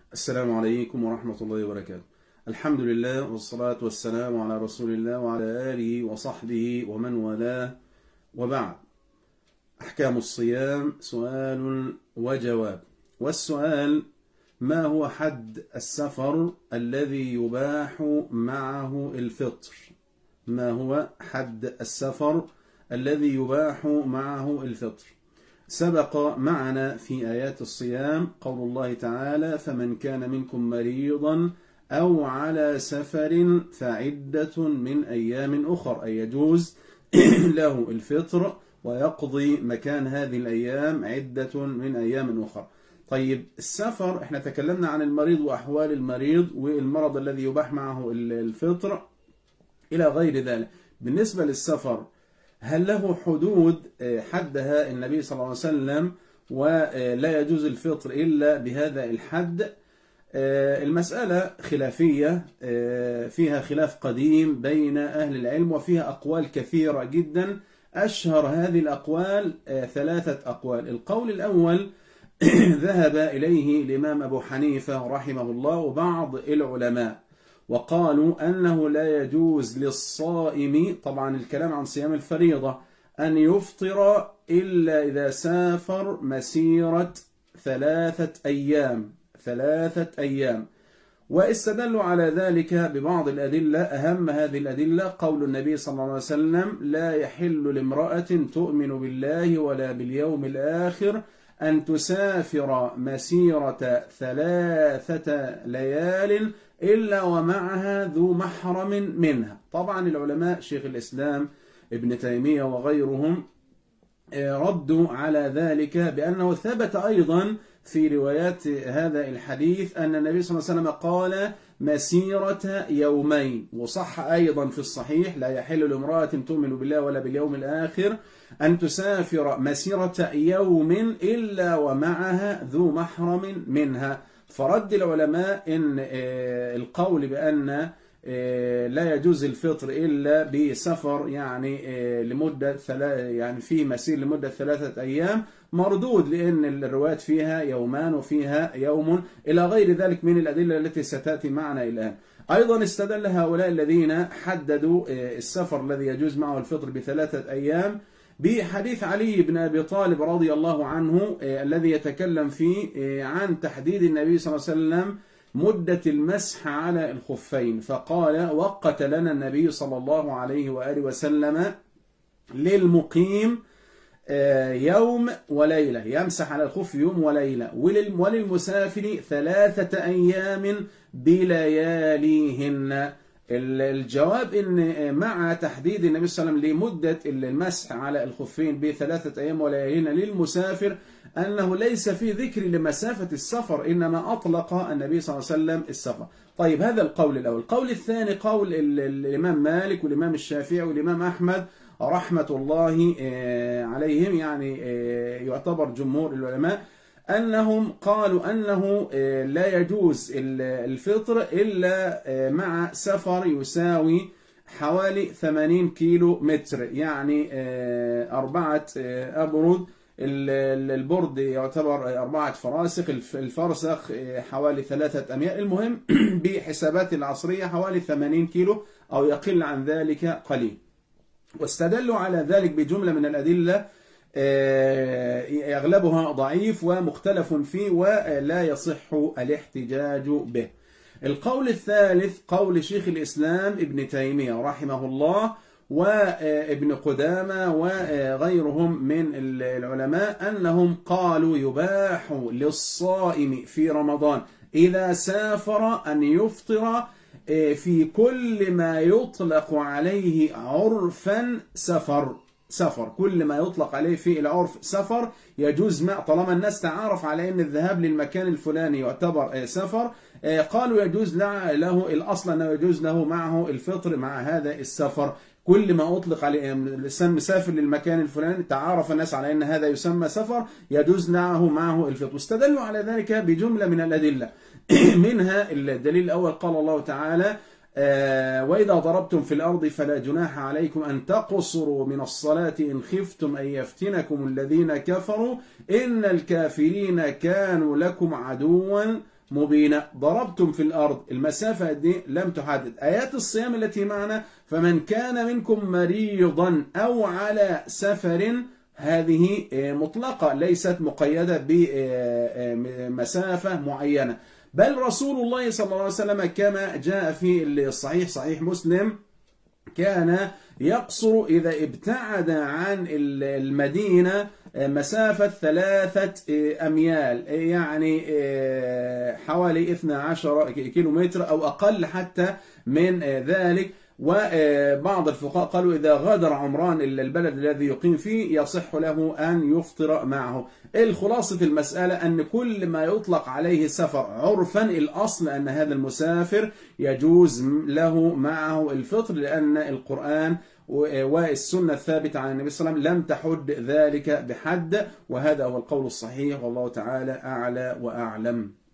السلام عليكم ورحمة الله وبركاته. الحمد لله والصلاة والسلام على رسول الله وعلى آله وصحبه ومن والاه، وبعد. أحكام الصيام سؤال وجواب. والسؤال: ما هو حد السفر الذي يباح معه الفطر؟ ما هو حد السفر الذي يباح معه الفطر؟ سبق معنا في آيات الصيام قول الله تعالى: فمن كان منكم مريضا أو على سفر فعدة من أيام أخر، أي يجوز له الفطر ويقضي مكان هذه الأيام عدة من أيام أخر. طيب، السفر احنا تكلمنا عن المريض وأحوال المريض والمرض الذي يباح معه الفطر إلى غير ذلك. بالنسبة للسفر، هل له حدود حدها النبي صلى الله عليه وسلم ولا يجوز الفطر إلا بهذا الحد؟ المسألة خلافية، فيها خلاف قديم بين أهل العلم وفيها أقوال كثيرة جدا. أشهر هذه الأقوال 3 أقوال. القول الأول ذهب إليه الإمام أبو حنيفة رحمه الله وبعض العلماء، وقالوا أنه لا يجوز للصائم، طبعا الكلام عن صيام الفريضة، أن يفطر إلا إذا سافر مسيرة 3 أيام. واستدلوا على ذلك ببعض الأدلة. أهم هذه الأدلة قول النبي صلى الله عليه وسلم: لا يحل لامرأة تؤمن بالله ولا باليوم الآخر أن تسافر مسيرة 3 ليال إلا ومعها ذو محرم منها. طبعا العلماء شيخ الإسلام ابن تيمية وغيرهم ردوا على ذلك بأنه ثبت أيضا في روايات هذا الحديث أن النبي صلى الله عليه وسلم قال مسيرة يومين. وصح أيضا في الصحيح: لا يحل لامرأة تؤمن بالله ولا باليوم الآخر أن تسافر مسيرة يوم إلا ومعها ذو محرم منها. فرد العلماء إن القول بأن لا يجوز الفطر إلا بسفر، يعني لمدة يعني في مسير لمدة 3 أيام، مردود، لأن الروايات فيها يومان وفيها يوم إلى غير ذلك من الأدلة التي ستأتي معنا الآن. أيضا استدل هؤلاء الذين حددوا السفر الذي يجوز معه الفطر ب3 أيام بحديث علي بن أبي طالب رضي الله عنه الذي يتكلم فيه عن تحديد النبي صلى الله عليه وسلم مدة المسح على الخفين، فقال: وقت لنا النبي صلى الله عليه وآله وسلم للمقيم يوم وليلة، يمسح على الخف يوم وليلة، وللمسافر 3 أيام بلياليهن. الجواب ان مع تحديد النبي صلى الله عليه وسلم لمدة المسح على الخفين ب3 أيام ولياليهن للمسافر أنه ليس في ذكر لمسافة السفر، إنما أطلق النبي صلى الله عليه وسلم السفر. طيب، هذا القول الأول. القول الثاني قول الإمام مالك والإمام الشافعي والإمام أحمد رحمة الله عليهم، يعني يعتبر جمهور العلماء، أنهم قالوا أنه لا يجوز الفطر إلا مع سفر يساوي حوالي 80 كيلو متر، يعني 4 أبرد. البرد يعتبر 4 فراسخ، الفرسخ حوالي 3 أميال. المهم بحسابات العصرية حوالي 80 كيلو أو يقل عن ذلك قليل. واستدلوا على ذلك بجملة من الأدلة أغلبها ضعيف ومختلف فيه ولا يصح الاحتجاج به. القول الثالث قول شيخ الإسلام ابن تيمية رحمه الله وابن قدامة وغيرهم من العلماء أنهم قالوا يباح للصائم في رمضان إذا سافر أن يفطر في كل ما يطلق عليه عرفا سفر. كل ما يطلق عليه في العرف سفر يجوز، ما طالما الناس تعارف على أن الذهاب للمكان الفلاني يعتبر سفر، قالوا يجوز له الأصل أنه يجوز له معه الفطر مع هذا السفر. كل ما أطلق عليه الإنسان مسافر للمكان الفلاني تعارف الناس على أن هذا يسمى سفر، يجوز معه الفطر. واستدلوا على ذلك بجملة من الأدلة. منها الدليل الأول قال الله تعالى: وإذا ضربتم في الأرض فلا جناح عليكم أن تقصروا من الصلاة إن خفتم أن يفتنكم الذين كفروا إن الكافرين كانوا لكم عدوا مبينة. ضربتم في الأرض، المسافة دي لم تحدد. آيات الصيام التي معنا، فمن كان منكم مريضا أو على سفر، هذه مطلقة ليست مقيدة بمسافة معينة. بل رسول الله صلى الله عليه وسلم كما جاء في الصحيح، صحيح مسلم، كان يقصر إذا ابتعد عن المدينة مسافة 3 أميال، يعني حوالي 12 كيلومتر أو أقل حتى من ذلك. وبعض الفقهاء قالوا إذا غادر عمران البلد الذي يقيم فيه يصح له أن يفطر معه. الخلاصة المسألة أن كل ما يطلق عليه سفر عرفا، الأصل أن هذا المسافر يجوز له معه الفطر، لأن القرآن والسنة الثابتة عن النبي صلى الله عليه وسلم لم تحد ذلك بحد، وهذا هو القول الصحيح، والله تعالى أعلى وأعلم.